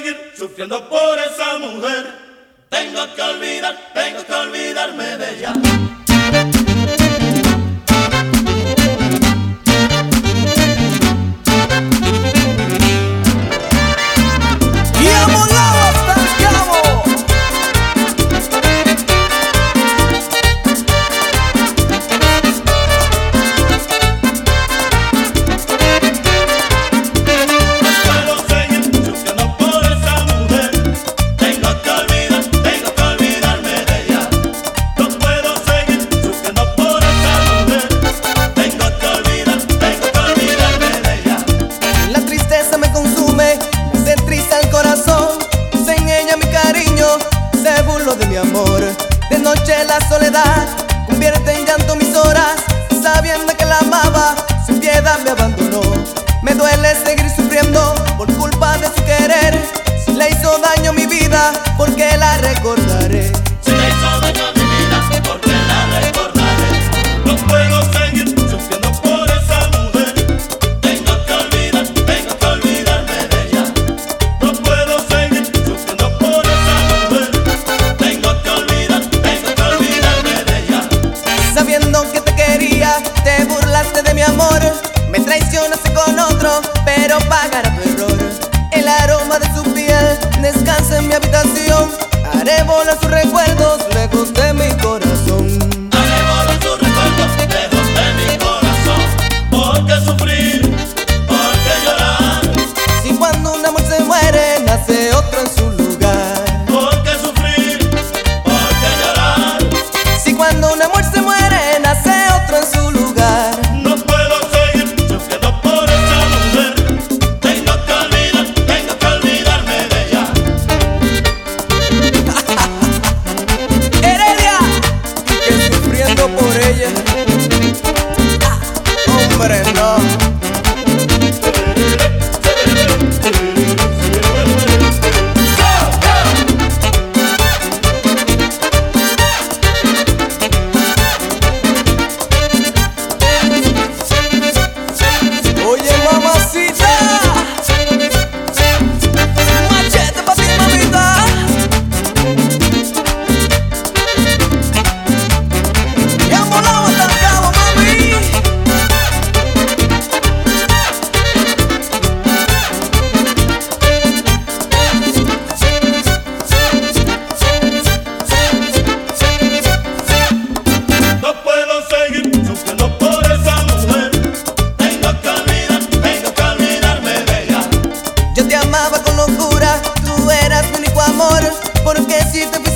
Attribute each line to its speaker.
Speaker 1: seguir sufriendo por esa mujer. Tengo que olvidarme de ella.
Speaker 2: De mi amor, de noche la soledad convierte en llanto mis horas, sabiendo que la amaba, sin piedad me abandonó. Me duele seguir sufriendo por culpa de su querer. Si le hizo daño a mi vida, ¿por qué la recordaré?
Speaker 1: Si le hizo daño a mi vida, ¿por qué la recordaré? No puedo seguir sufriendo por esa mujer. Tengo que olvidarme de ella. No puedo seguir sufriendo por esa mujer.
Speaker 2: Sabiendo que te quería, te burlaste de mi amor. Me traicionaste con otro, pero pagará tu error. El aroma de su piel descansa en mi habitación. Haré volar sus recuerdos lejos de mi corazón.
Speaker 1: Haré volar sus recuerdos lejos de mi corazón. ¿Por qué sufrir? ¿Por qué llorar?
Speaker 2: Si cuando un amor se muere, nace otro en su lugar.
Speaker 1: ¿Por qué sufrir? ¿Por qué llorar?
Speaker 2: Si cuando un amor se muere, nace otro en su lugar.
Speaker 1: No puedo seguir sufriendo por esa mujer. Tengo que olvidarme de ella.
Speaker 2: Heredia, que sufriendo por ella. Hombre, no. Oye, mamacita, machete pa' ti, mamita. Y han volado hasta el cabo, mami.
Speaker 1: No puedo seguir sufriendo por esa mujer. Tengo que olvidarme de ella.
Speaker 2: Yo te amaba con locura, tú eras mi único amor. Porque si te